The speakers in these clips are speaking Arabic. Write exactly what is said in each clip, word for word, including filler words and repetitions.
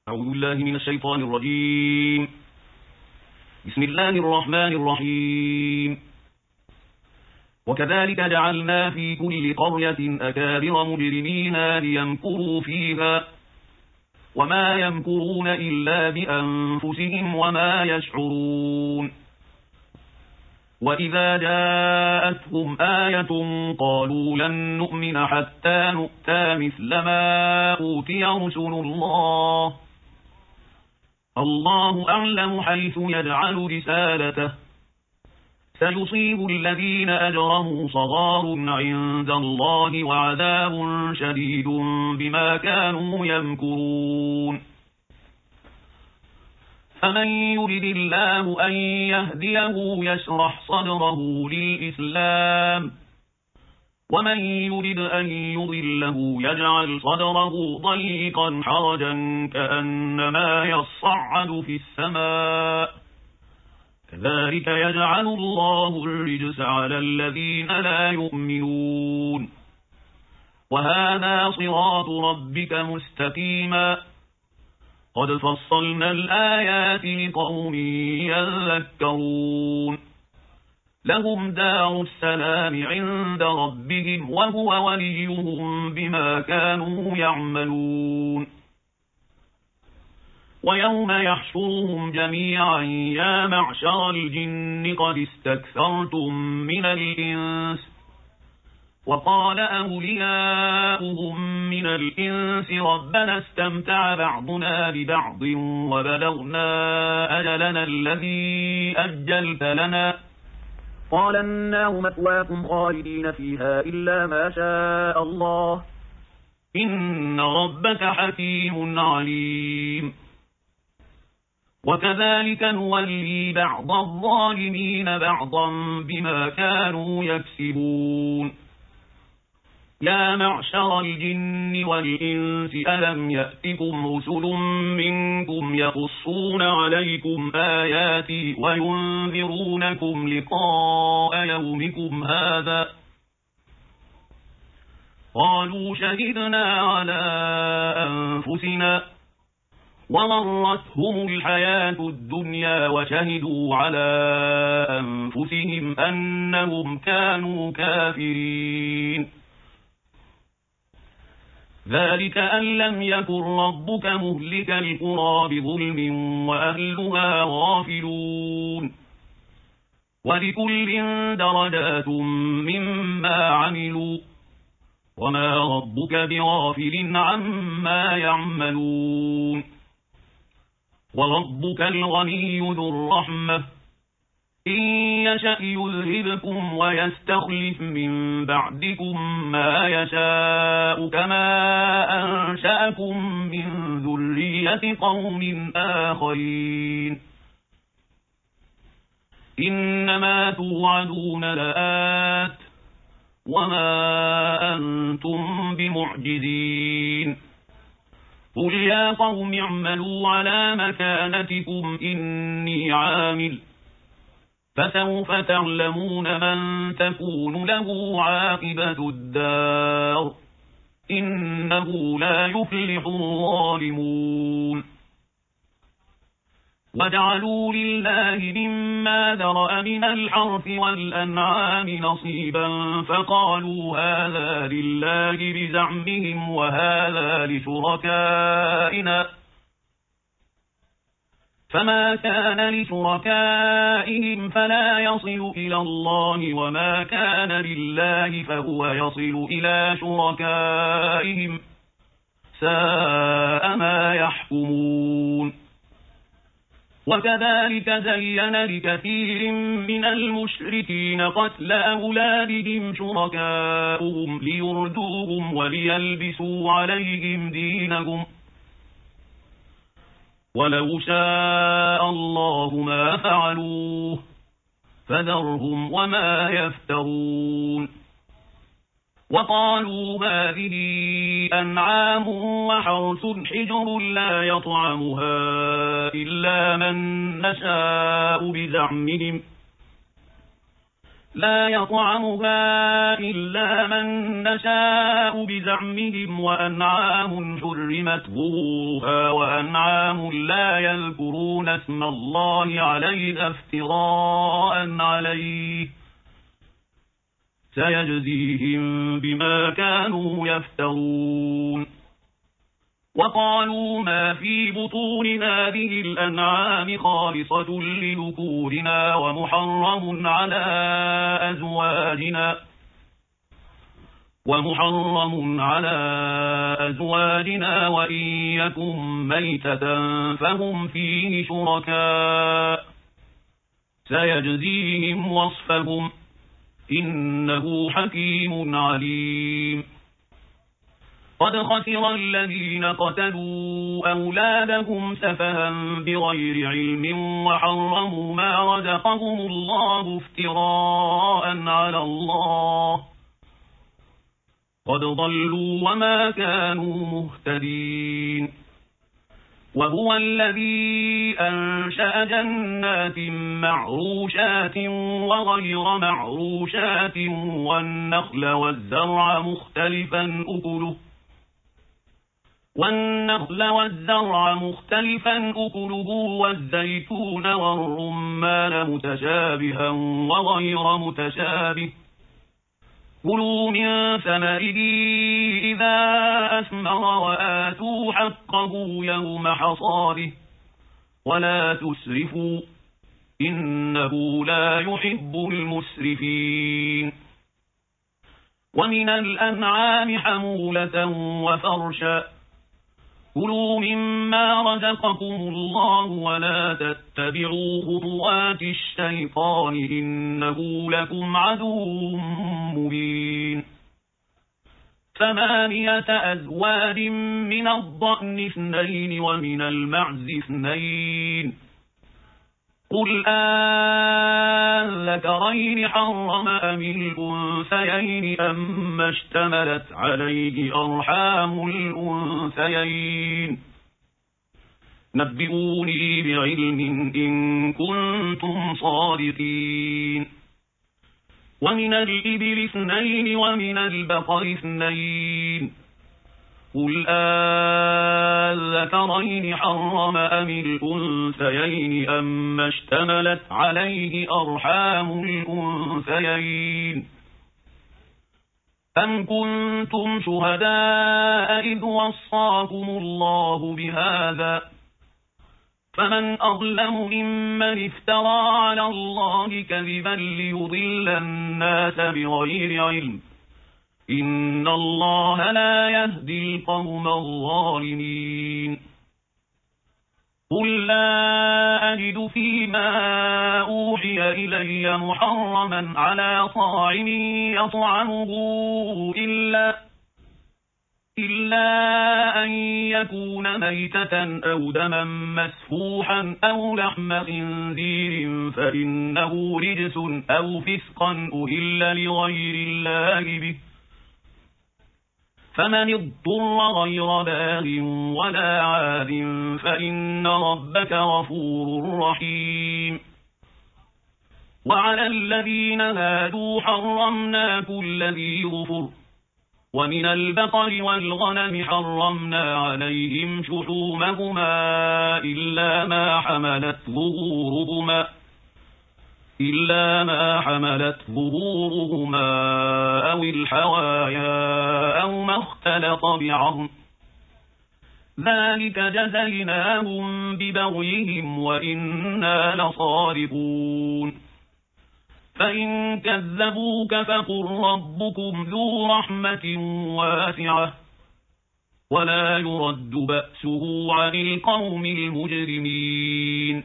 أعوذ بالله من الشيطان الرجيم. بسم الله الرحمن الرحيم. وكذلك جعلنا في كل قرية أكابر مجرميها ليمكروا فيها وما يمكرون إلا بأنفسهم وما يشعرون. وإذا جاءتهم آية قالوا لن نؤمن حتى نؤتى مثل ما أوتي رسل الله الله أعلم حيث يجعل رسالته سيصيب الذين أجرموا صغار عند الله وعذاب شديد بما كانوا يمكرون. فمن يرد الله أن يهديه يشرح صدره للإسلام ومن يرد أن يضله يجعل صدره ضيقا حرجا كأنما يصعد في السماء كذلك يجعل الله الرجس على الذين لا يؤمنون. وهذا صراط ربك مستقيما قد فصلنا الآيات لقوم يذكرون. لهم دار السلام عند ربهم وهو وليهم بما كانوا يعملون. ويوم يحشرهم جميعا يا معشر الجن قد استكثرتم من الإنس وقال أولياؤهم من الإنس ربنا استمتع بعضنا ببعض وبلغنا أجلنا الذي أجلت لنا قال النار مثواكم خالدين فيها إلا ما شاء الله إن ربك حكيم عليم. وكذلك نولي بعض الظالمين بعضا بما كانوا يكسبون. يا معشر الجن والإنس ألم يأتكم رسل منكم يقصون عليكم آياتي وينذرونكم لقاء يومكم هذا قالوا شهدنا على أنفسنا وغرتهم الحياة الدنيا وشهدوا على أنفسهم أنهم كانوا كافرين. ذلك أن لم يكن ربك مهلك القرى بظلم وأهلها غافلون. ولكل درجات مما عملوا وما ربك بغافل عما يعملون. وربك الغني ذو الرحمة إن يشأ يذهبكم ويستخلف من بعدكم ما يشاء كما أنشأكم من ذرية قوم آخرين. إنما توعدون لآت وما أنتم بمعجزين. قل يا قوم اعملوا على مكانتكم إني عامل فسوف تعلمون من تكون له عاقبة الدار إنه لا يفلح الظالمون. وجعلوا لله مما ذرأ من الحرث والأنعام نصيبا فقالوا هذا لله بزعمهم وهذا لشركائنا فما كان لشركائهم فلا يصل إلى الله وما كان لله فهو يصل إلى شركائهم ساء ما يحكمون. وكذلك زين لكثير من المشركين قتل أولادهم شركاؤهم ليردوهم وليلبسوا عليهم دينهم ولو شاء الله ما فعلوه فذرهم وما يفترون. وقالوا هذه أنعام وحرث حجر لا يطعمها إلا من نشاء بزعمهم لا يطعمها إلا من نشاء بزعمهم وأنعام حرمت ظهورها وأنعام لا يذكرون اسم الله عليها افتراء عليه سيجزيهم بما كانوا يفترون. وقالوا ما في بطون هذه الأنعام خالصة لذكورنا ومحرم على أزواجنا ومحرم على أزواجنا وإن يكن ميتة فهم فيه شركاء سيجزيهم وصفهم إنه حكيم عليم. قد خسر الذين قتلوا أولادهم سفها بغير علم وحرموا ما رزقهم الله افتراء على الله قد ضلوا وما كانوا مهتدين. وهو الذي أنشأ جنات معروشات وغير معروشات والنخل والزرع مختلفا أكله والنخل والزرع مختلفا أكله والزيتون والرمان متشابها وغير متشابه كلوا من ثمره إذا أثمر وآتوا حقه يوم حصاده ولا تسرفوا إنه لا يحب المسرفين. ومن الأنعام حمولة وفرشا كلوا مما رزقكم الله ولا تتبعوا خطوات الشيطان إنه لكم عدو مبين. ثمانية أزواج من الضأن اثنين ومن المعز اثنين قل آذكرين حرم أم الأنثيين أما اشتملت عليه أرحام الأنثيين نبئوني بعلم إن كنتم صادقين. ومن الإبل اثنين ومن البقر اثنين قل آذكرين حرم أم الأنثيين أما اشتملت عليه أرحام الأنثيين أم كنتم شهداء إذ وصاكم الله بهذا فمن أظلم ممن افترى على الله كذبا ليضل الناس بغير علم إن الله لا يهدي القوم الظالمين. قل لا أجد فيما أوحي إلي محرما على طاعم يطعمه إلا إلا أن يكون ميتة أو دما مسفوحا أو لحم خنزير فإنه رجس أو فسقا أهل لغير الله به فمن اضطر غير باغ ولا عاد فإن ربك غفور رحيم. وعلى الذين هادوا حرمنا كل ذي ظفر ومن البقر والغنم حرمنا عليهم شحومهما إلا ما حملت ظهورهما إلا ما حملت ظهورهما أو الحوايا أو ما اختلط بعظم ذلك جزيناهم ببغيهم وإنا لصادقون. فإن كذبوك فقل ربكم ذو رحمة واسعة ولا يرد بأسه عن القوم المجرمين.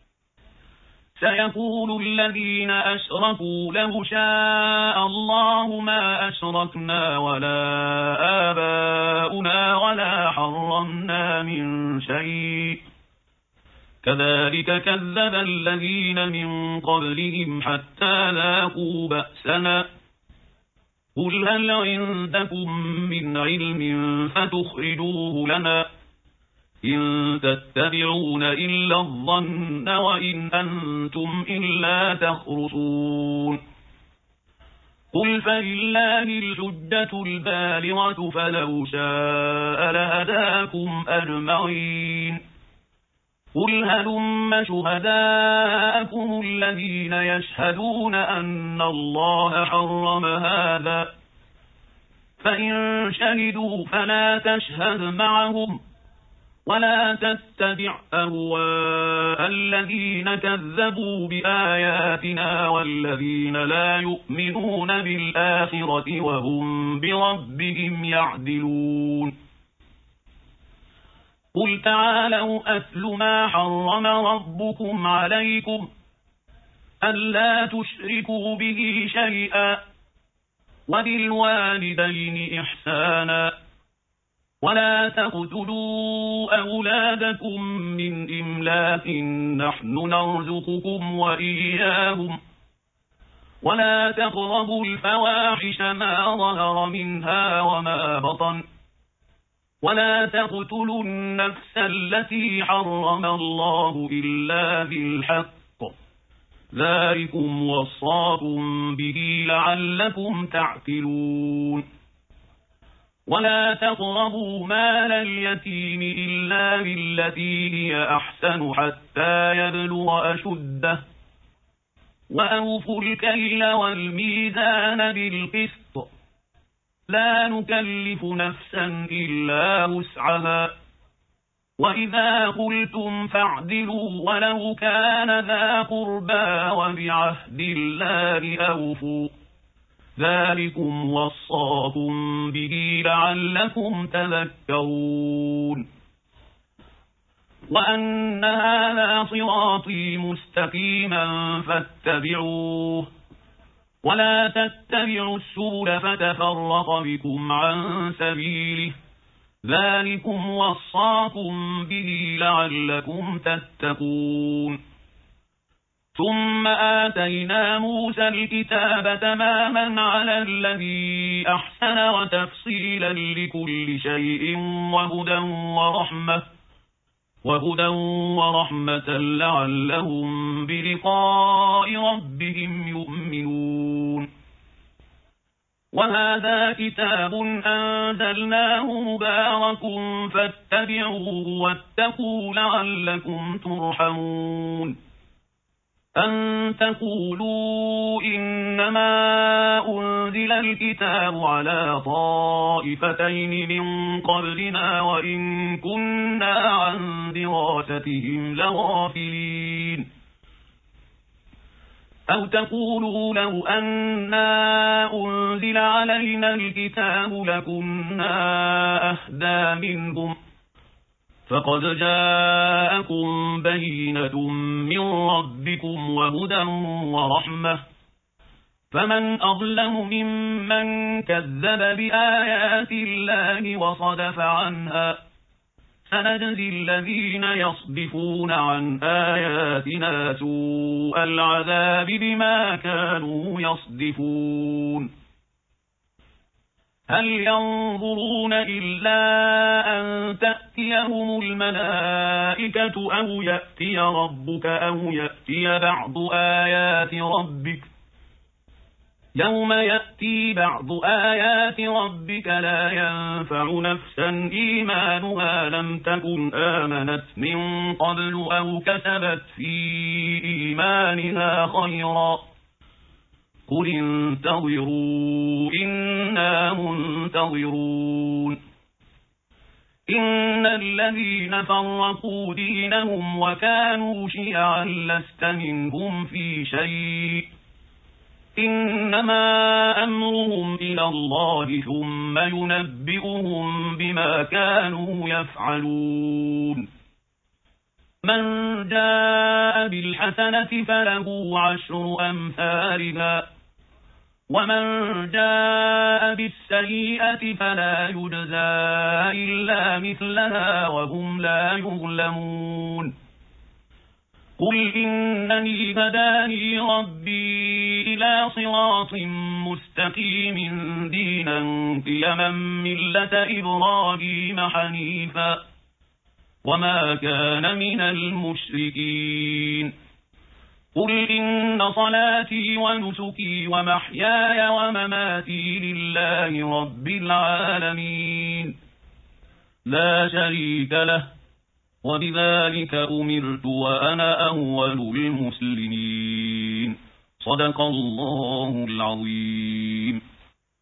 سيقول الذين أشركوا لو شاء الله ما أشركنا ولا آباؤنا ولا حرمنا من شيء كذلك كذب الذين من قبلهم حتى ذاقوا بأسنا قل هل عندكم من علم فتخرجوه لنا إن تتبعون إلا الظن وإن أنتم إلا تخرصون. قل فلله الحجة البالغة فلو شاء لهداكم أجمعين قل هلم شهداءكم الذين يشهدون أن الله حرم هذا فإن شهدوا فلا تشهد معهم ولا تتبع أهواء الذين كذبوا بآياتنا والذين لا يؤمنون بالآخرة وهم بربهم يعدلون قل تعالوا أتل ما حرم ربكم عليكم ألا تشركوا به شيئا وبالوالدين إحسانا ولا تقتلوا أولادكم من إملاق نحن نرزقكم وإياهم ولا تقربوا الفواحش ما ظهر منها وما بطن ولا تقتلوا النفس التي حرم الله إلا بالحق ذلكم وصاكم به لعلكم تعقلون ولا تقربوا مال اليتيم إلا بالتي هي أحسن حتى يبلغ أشده وأوفوا الكيل والميزان بالقسط لا نكلف نفسا إلا وسعها وإذا قلتم فاعدلوا ولو كان ذا قربى وبعهد الله أوفوا ذلكم وصاكم به لعلكم تذكرون وأن هذا صراطي مستقيما فاتبعوه ولا تتبعوا السبل فتفرق بكم عن سبيله ذلكم وصاكم به لعلكم تتقون ثم آتينا موسى الكتاب تماما على الذي أحسن وتفصيلا لكل شيء وهدى ورحمة وهدى ورحمة لعلهم بلقاء ربهم يؤمنون وهذا كتاب أنزلناه مبارك فاتبعوه واتقوا لعلكم ترحمون أن تقولوا إنما أنزل الكتاب على طائفتين من قبلنا وإن كنا عن دراستهم لغافلين أو تقولوا لو أنا أنزل علينا الكتاب لكنا أهدى منهم فقد جاءكم بينة من ربكم وهدى ورحمة فمن أظلم ممن كذب بآيات الله وصدف عنها سنجزي الذين يصدفون عن آياتنا سوء العذاب بما كانوا يصدفون هل ينظرون إلا أن تأتيهم الملائكة أو يأتي ربك أو يأتي بعض آيات ربك يوم يأتي بعض آيات ربك لا ينفع نفسا إيمانها لم تكن آمنت من قبل أو كسبت في إيمانها خيرا قل انتظروا إنا منتظرون إن الذين فرقوا دينهم وكانوا شيعا لست منهم في شيء إنما أمرهم إلى الله ثم ينبئهم بما كانوا يفعلون من جاء بالحسنة فله عشر أمثالها ومن جاء بالسيئة فلا يجزى إلا مثلها وهم لا يظلمون قل إنني هداني ربي إلى صراط مستقيم دينا قيما ملة إبراهيم حنيفا وما كان من المشركين قل إن صلاتي ونسكي ومحياي ومماتي لله رب العالمين لا شريك له وبذلك أمرت وأنا أول المسلمين صدق الله العظيم.